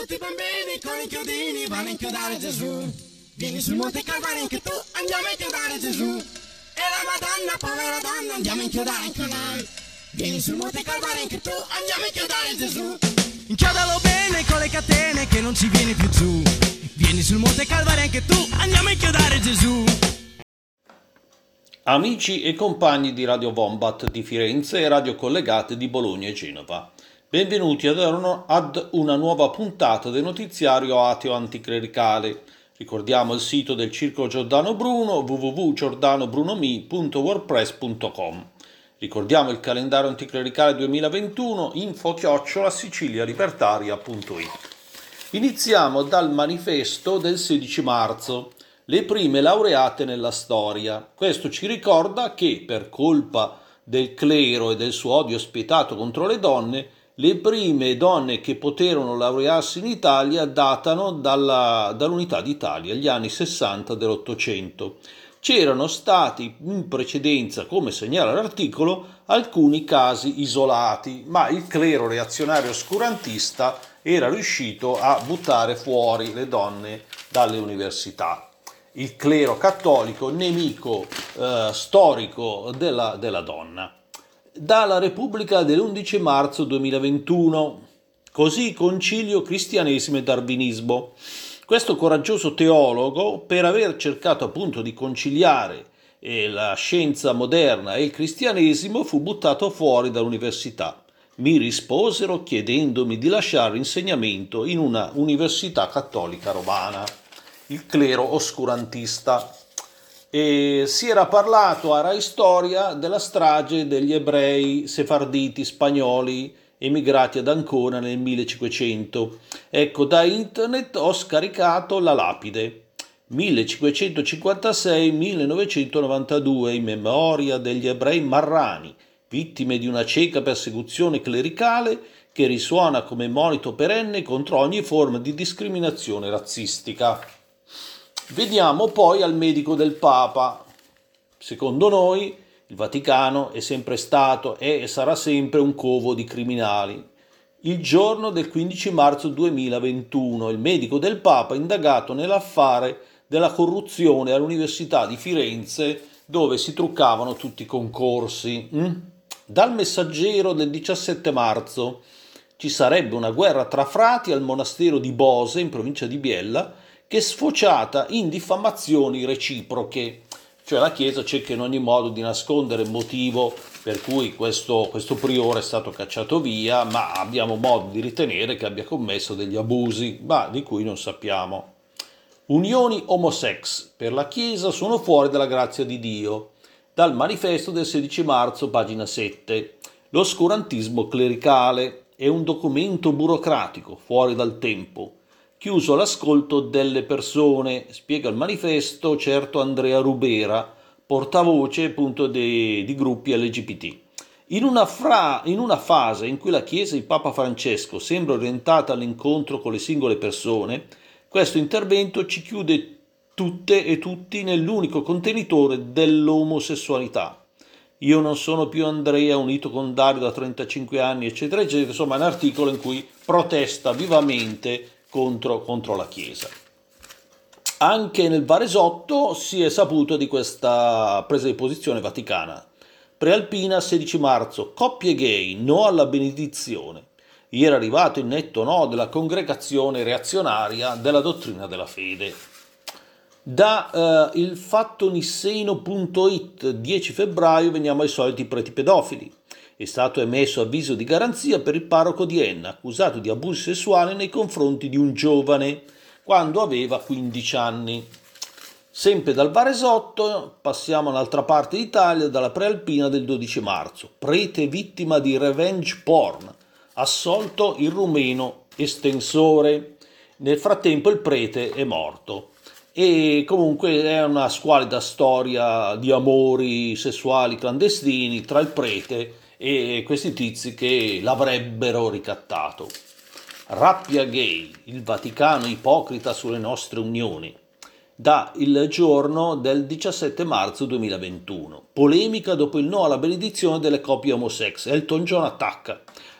Tutti i bambini con i chiodini vanno a inchiodare Gesù. Vieni sul Monte Calvario anche tu, andiamo a inchiodare Gesù. E la Madonna, povera donna, andiamo a inchiodare anche noi. Vieni sul Monte Calvario anche tu, andiamo a inchiodare Gesù. Inchiodalo bene con le catene che non ci vieni più giù. Vieni sul Monte Calvario anche tu, andiamo a inchiodare Gesù. Amici e compagni di Radio Wombat di Firenze e radio collegate di Bologna e Genova. Benvenuti ad una nuova puntata del notiziario ateo anticlericale. Ricordiamo il sito del Circolo Giordano Bruno www.giordanobrunomi.wordpress.com. Ricordiamo il calendario anticlericale 2021 info@sicilialibertaria.it. Iniziamo dal manifesto del 16 marzo. Le prime laureate nella storia. Questo ci ricorda che per colpa del clero e del suo odio spietato contro le donne, le prime donne che poterono laurearsi in Italia datano dall'Unità d'Italia, gli anni 60 dell'Ottocento. C'erano stati in precedenza, come segnala l'articolo, alcuni casi isolati, ma il clero reazionario oscurantista era riuscito a buttare fuori le donne dalle università. Il clero cattolico nemico storico della donna. Dalla Repubblica dell'11 marzo 2021, così concilio cristianesimo e darwinismo. Questo coraggioso teologo, per aver cercato appunto di conciliare la scienza moderna e il cristianesimo, fu buttato fuori dall'università. Mi risposero chiedendomi di lasciare l'insegnamento in una università cattolica romana. Il clero oscurantista. E si era parlato a Rai Storia della strage degli ebrei sefarditi spagnoli emigrati ad Ancona nel 1500. Ecco, da internet ho scaricato la lapide 1556-1992 in memoria degli ebrei marrani, vittime di una cieca persecuzione clericale che risuona come monito perenne contro ogni forma di discriminazione razzistica. Vediamo poi al medico del Papa. Secondo noi il Vaticano è sempre stato e sarà sempre un covo di criminali. Il giorno del 15 marzo 2021 il medico del Papa è indagato nell'affare della corruzione all'Università di Firenze, dove si truccavano tutti i concorsi. Dal Messaggero del 17 marzo ci sarebbe una guerra tra frati al monastero di Bose in provincia di Biella, che è sfociata in diffamazioni reciproche, cioè la Chiesa cerca in ogni modo di nascondere il motivo per cui questo priore è stato cacciato via, ma abbiamo modo di ritenere che abbia commesso degli abusi, ma di cui non sappiamo. Unioni homosex per la Chiesa sono fuori dalla grazia di Dio. Dal manifesto del 16 marzo, pagina 7. L'oscurantismo clericale è un documento burocratico, fuori dal tempo. Chiuso l'ascolto delle persone, spiega il manifesto certo Andrea Rubera, portavoce appunto di gruppi LGBT. In una fase in cui la Chiesa e il Papa Francesco sembra orientata all'incontro con le singole persone, questo intervento ci chiude tutte e tutti nell'unico contenitore dell'omosessualità. Io non sono più Andrea, unito con Dario da 35 anni, eccetera, eccetera. Insomma, è un articolo in cui protesta vivamente contro la Chiesa. Anche nel Varesotto si è saputo di questa presa di posizione vaticana. Prealpina, 16 marzo, coppie gay, no alla benedizione. Ieri è arrivato il netto no della congregazione reazionaria della dottrina della fede. Da il fattonisseino.it 10 febbraio veniamo ai soliti preti pedofili. È stato emesso avviso di garanzia per il parroco di Enna, accusato di abusi sessuali nei confronti di un giovane quando aveva 15 anni. Sempre dal Varesotto passiamo all'altra parte d'Italia, dalla Prealpina del 12 marzo. Prete vittima di revenge porn, assolto il rumeno estensore. Nel frattempo il prete è morto. E comunque è una squalida storia di amori sessuali clandestini tra il prete e questi tizi che l'avrebbero ricattato. Rappia gay, il Vaticano ipocrita sulle nostre unioni. Da Il Giorno del 17 marzo 2021. Polemica dopo il no alla benedizione delle coppie homosex. Elton John attacca.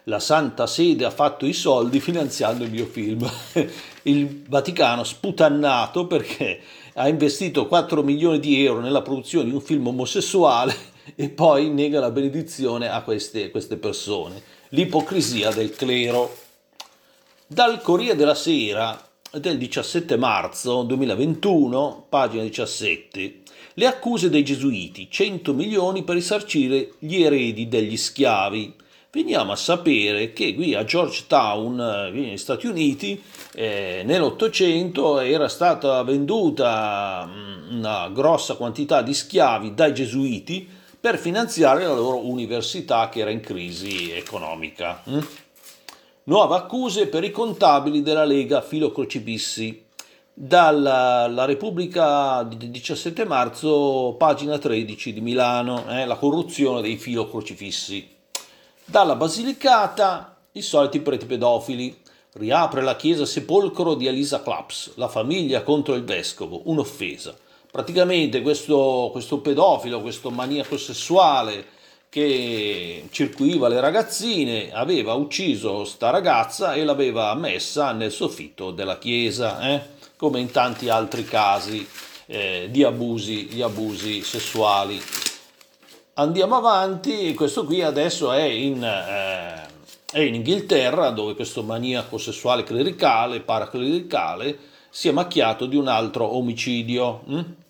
la Santa Sede ha fatto i soldi finanziando il mio film. Il Vaticano sputannato perché ha investito 4 milioni di euro nella produzione di un film omosessuale e poi nega la benedizione a queste persone. L'ipocrisia del clero. Dal Corriere della Sera del 17 marzo 2021, pagina 17, le accuse dei gesuiti, 100 milioni per risarcire gli eredi degli schiavi. Veniamo a sapere che qui a Georgetown, negli Stati Uniti, nell'Ottocento era stata venduta una grossa quantità di schiavi dai gesuiti per finanziare la loro università che era in crisi economica. Nuove accuse per i contabili della Lega Filocrocipissi. Dalla Repubblica del 17 marzo, pagina 13 di Milano, la corruzione dei filocrocifissi. Dalla Basilicata, i soliti preti pedofili. Riapre la chiesa sepolcro di Elisa Claps, la famiglia contro il vescovo, un'offesa. Praticamente questo pedofilo, questo maniaco sessuale che circuiva le ragazzine, aveva ucciso sta ragazza e l'aveva messa nel soffitto della chiesa, come in tanti altri casi di abusi sessuali. Andiamo avanti, questo qui adesso è in Inghilterra, dove questo maniaco sessuale clericale, paraclericale, si è macchiato di un altro omicidio.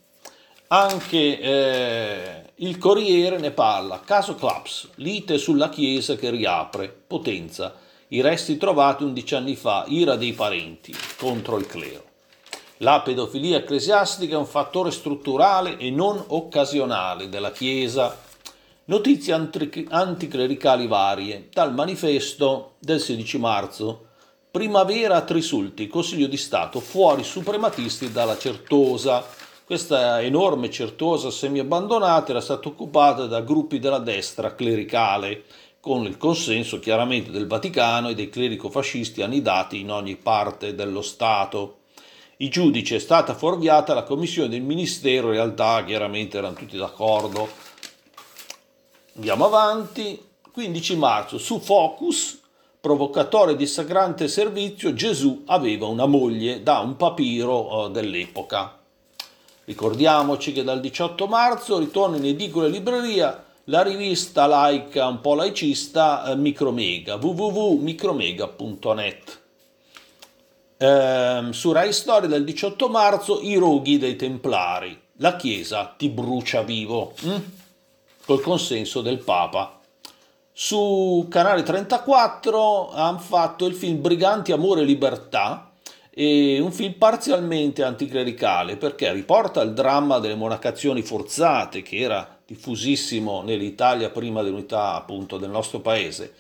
Anche il Corriere ne parla. Caso Claps, lite sulla chiesa che riapre, Potenza, i resti trovati 11 anni fa, ira dei parenti contro il clero. La pedofilia ecclesiastica è un fattore strutturale e non occasionale della Chiesa. Notizie anticlericali varie. Dal manifesto del 16 marzo. Primavera a Trisulti, Consiglio di Stato, fuori suprematisti dalla Certosa. Questa enorme Certosa semi-abbandonata era stata occupata da gruppi della destra clericale, con il consenso chiaramente del Vaticano e dei clerico-fascisti annidati in ogni parte dello Stato. I giudici è stata fuorviata la commissione del ministero, in realtà chiaramente erano tutti d'accordo. Andiamo avanti. 15 marzo, su Focus, provocatore di sagrante servizio, Gesù aveva una moglie, da un papiro dell'epoca. Ricordiamoci che dal 18 marzo ritorna in edicola e libreria la rivista laica un po' laicista Micromega, www.micromega.net. Su Rai Storia del 18 marzo i roghi dei Templari, la Chiesa ti brucia vivo, col consenso del Papa. Su Canale 34 hanno fatto il film Briganti, Amore e Libertà, e un film parzialmente anticlericale perché riporta il dramma delle monacazioni forzate che era diffusissimo nell'Italia prima dell'unità appunto del nostro paese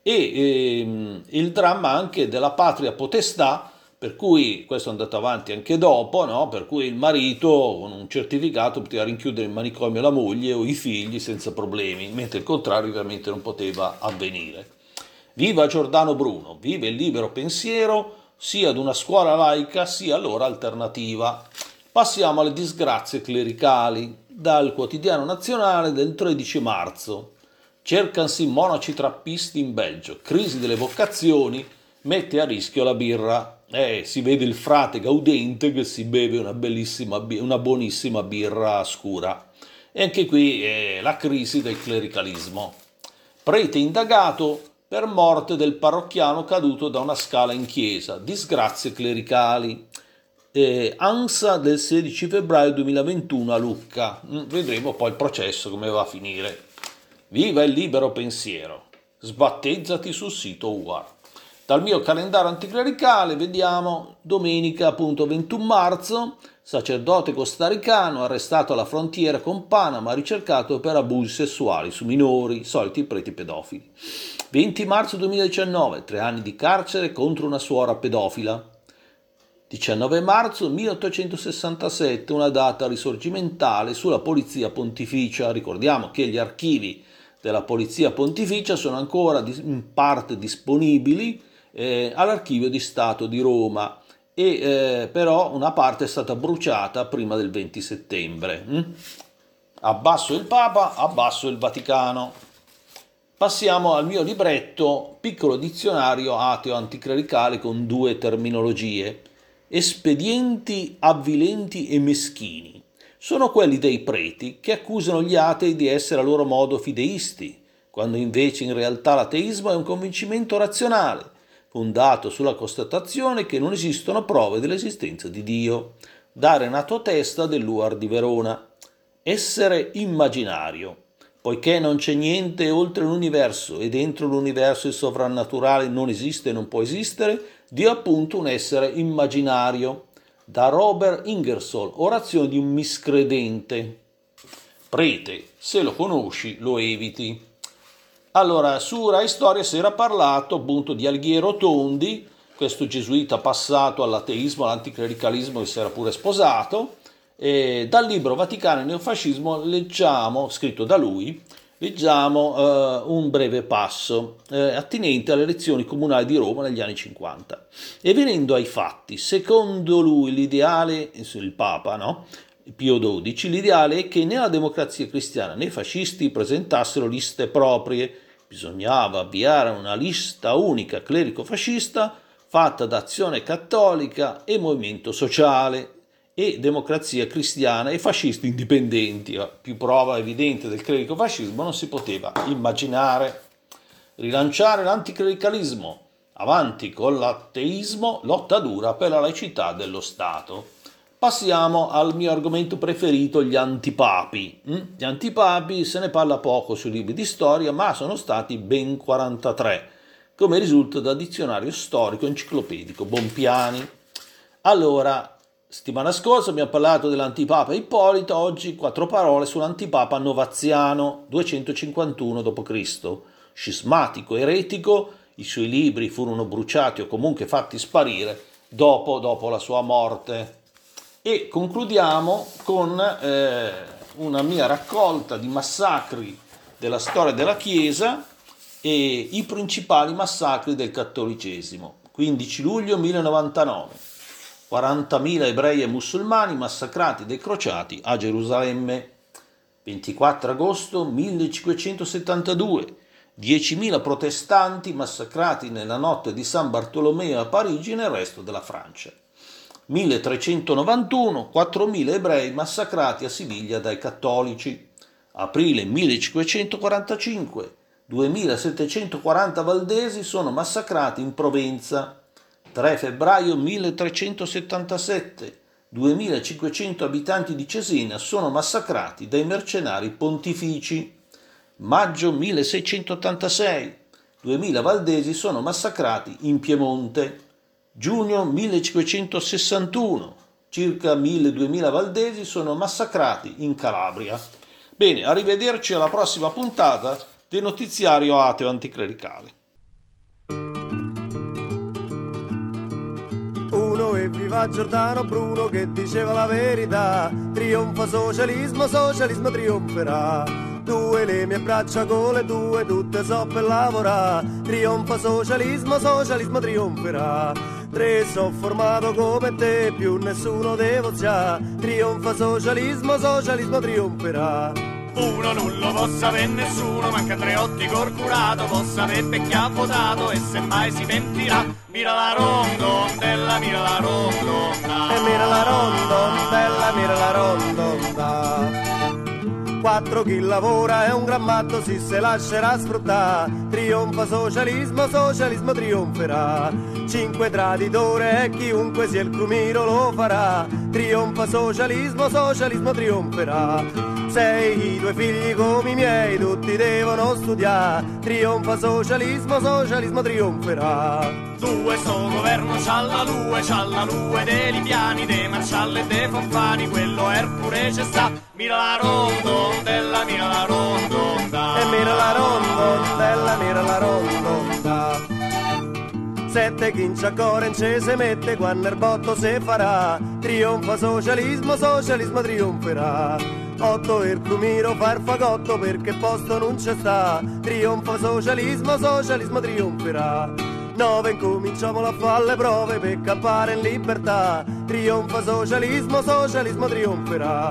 e il dramma anche della patria potestà, per cui questo è andato avanti anche dopo, no? Per cui il marito con un certificato poteva rinchiudere in manicomio la moglie o i figli senza problemi, mentre il contrario ovviamente non poteva avvenire. Viva Giordano Bruno, vive il libero pensiero sia ad una scuola laica sia all'ora alternativa. Passiamo alle disgrazie clericali. Dal Quotidiano Nazionale del 13 marzo. Cercansi monaci trappisti in Belgio. Crisi delle vocazioni mette a rischio la birra. Si vede il frate gaudente che si beve una buonissima birra scura. E anche qui la crisi del clericalismo. Prete indagato per morte del parrocchiano caduto da una scala in chiesa. Disgrazie clericali. ANSA del 16 febbraio 2021 a Lucca. Vedremo poi il processo come va a finire. Viva il libero pensiero. Sbattezzati sul sito UAR. Dal mio calendario anticlericale vediamo domenica appunto 21 marzo, sacerdote costaricano arrestato alla frontiera con Panama, ricercato per abusi sessuali su minori, soliti preti pedofili. 20 marzo 2019, 3 anni di carcere contro una suora pedofila. 19 marzo 1867, una data risorgimentale sulla Polizia Pontificia. Ricordiamo che gli archivi della Polizia Pontificia sono ancora in parte disponibili all'Archivio di Stato di Roma però una parte è stata bruciata prima del 20 settembre. Abbasso il Papa, abbasso il Vaticano. Passiamo al mio libretto, piccolo dizionario ateo anticlericale con 2 terminologie. Espedienti avvilenti e meschini. Sono quelli dei preti che accusano gli atei di essere a loro modo fideisti, quando invece in realtà l'ateismo è un convincimento razionale, fondato sulla constatazione che non esistono prove dell'esistenza di Dio. Dare nato a testa dell'UAR di Verona. Essere immaginario. Poiché non c'è niente oltre l'universo e dentro l'universo il sovrannaturale non esiste e non può esistere, Dio è appunto un essere immaginario. Da Robert Ingersoll, orazione di un miscredente. Prete, se lo conosci lo eviti. Allora, su Rai Storia si era parlato appunto di Alighiero Tondi, questo gesuita passato all'ateismo, all'anticlericalismo, che si era pure sposato. E dal libro Vaticano e Neofascismo leggiamo, scritto da lui, un breve passo attinente alle elezioni comunali di Roma negli anni 50. E venendo ai fatti, secondo lui l'ideale, il Papa, no? Pio XII, l'ideale è che né la democrazia cristiana né i fascisti presentassero liste proprie. Bisognava avviare una lista unica clerico-fascista fatta da Azione Cattolica e Movimento Sociale e Democrazia Cristiana e fascisti indipendenti. Più prova evidente del clerico-fascismo non si poteva immaginare. Rilanciare l'anticlericalismo, avanti con l'ateismo, lotta dura per la laicità dello Stato. Passiamo al mio argomento preferito, gli antipapi. Gli antipapi se ne parla poco sui libri di storia, ma sono stati ben 43, come risulta dal dizionario storico enciclopedico Bompiani. Allora, settimana scorsa abbiamo parlato dell'antipapa Ippolito, oggi 4 parole sull'antipapa Novaziano, 251 d.C., scismatico, eretico, i suoi libri furono bruciati o comunque fatti sparire dopo la sua morte. E concludiamo con una mia raccolta di massacri della storia della Chiesa e i principali massacri del cattolicesimo. 15 luglio 1099, 40.000 ebrei e musulmani massacrati dai crociati a Gerusalemme. 24 agosto 1572, 10.000 protestanti massacrati nella notte di San Bartolomeo a Parigi e nel resto della Francia. 1391, 4.000 ebrei massacrati a Siviglia dai cattolici. Aprile 1545, 2.740 valdesi sono massacrati in Provenza. 3 febbraio 1377, 2.500 abitanti di Cesena sono massacrati dai mercenari pontifici. Maggio 1686, 2.000 valdesi sono massacrati in Piemonte. Giugno 1561, circa 1.000-2.000 valdesi sono massacrati in Calabria. Bene, arrivederci alla prossima puntata del notiziario ateo anticlericale. Uno e viva Giordano Bruno che diceva la verità, trionfa socialismo, socialismo trionferà. 2 le mie braccia con le tue, tutte so per lavorare, trionfa socialismo, socialismo trionferà. 3 so formato come te, più nessuno devo zia, trionfa socialismo, socialismo trionferà. Uno non lo possa avere nessuno, manca Andreotti corcurato, possa avere chi ha votato e semmai si pentirà. Mira la rondondella, mira la rondonda, E mira la rondondella, mira la rondonda. 4 chi lavora è un gran matto, si se lascerà sfruttare, trionfa socialismo, socialismo trionferà. 5 traditore e chiunque sia il crumiro lo farà, trionfa socialismo, socialismo trionferà. 6 i 2 figli come i miei, tutti devono studiare, trionfa socialismo, socialismo trionferà. 2 sto governo c'ha la lue dei libiani, dei marcialli e dei fonfani, quello pure c'è sta. Mira la rondondella, mira la rondonda, E mira la rondondella, mira la rondonda. 7 chi in ciaccora in ce se mette quando il botto se farà, trionfa socialismo, socialismo trionferà. 8 il crumiro far fagotto perché posto non c'è sta, trionfa socialismo, socialismo trionferà. 9 incominciamo a fare le prove per campare in libertà, trionfa socialismo, socialismo trionferà.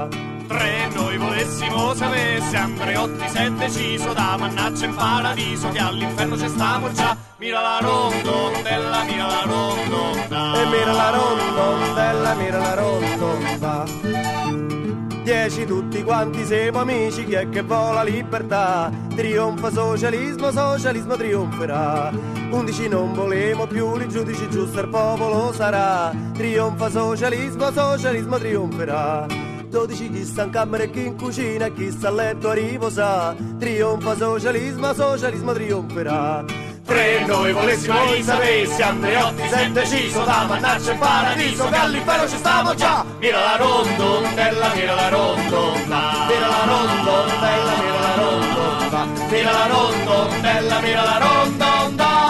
Tre noi volessimo sapere se Andreotti si è deciso da mannaggia in paradiso che all'inferno ci stiamo già. Mira la rondondella, mira la rondonda. E mira la rondondella, mira la rondonda. 10 tutti quanti siamo amici, chi è che vuole la libertà? Trionfa socialismo, socialismo trionferà. 11 non volemo più, i giudici giusto il popolo sarà. Trionfa socialismo, socialismo trionferà. 12 chi sta in camera e chi in cucina e chi sta a letto a riposà. Trionfa socialismo, socialismo trionferà. Tre noi volessimo sapere se Andreotti si è deciso da mannaggia in paradiso che all'inferno ci stiamo già. Mira la rondondella, mira la rondonda. Mira la rondondella, mira la rondonda. Mira la rondondella, mira la rondonda.